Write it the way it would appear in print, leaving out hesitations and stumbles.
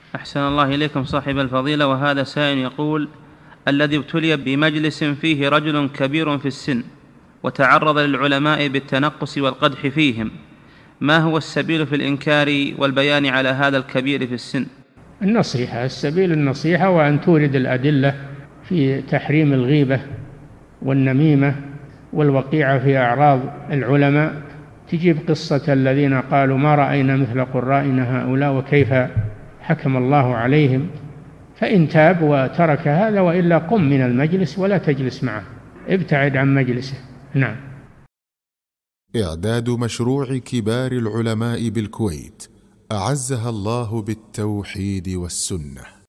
أحسن الله إليكم صاحب الفضيلة. وهذا سائل يقول: الذي ابتلي بمجلس فيه رجل كبير في السن وتعرض للعلماء بالتنقص والقدح فيهم، ما هو السبيل في الإنكار والبيان على هذا الكبير في السن؟ النصيحة، السبيل النصيحة، وأن تورد الأدلة في تحريم الغيبة والنميمة والوقيعة في أعراض العلماء. تجيب قصة الذين قالوا ما رأينا مثل قرائنا هؤلاء وكيف حكم الله عليهم، فإن تاب وترك هذا، وإلا قم من المجلس ولا تجلس معه، ابتعد عن مجلسه. نعم. إعداد مشروع كبار العلماء بالكويت أعزها الله بالتوحيد والسنة.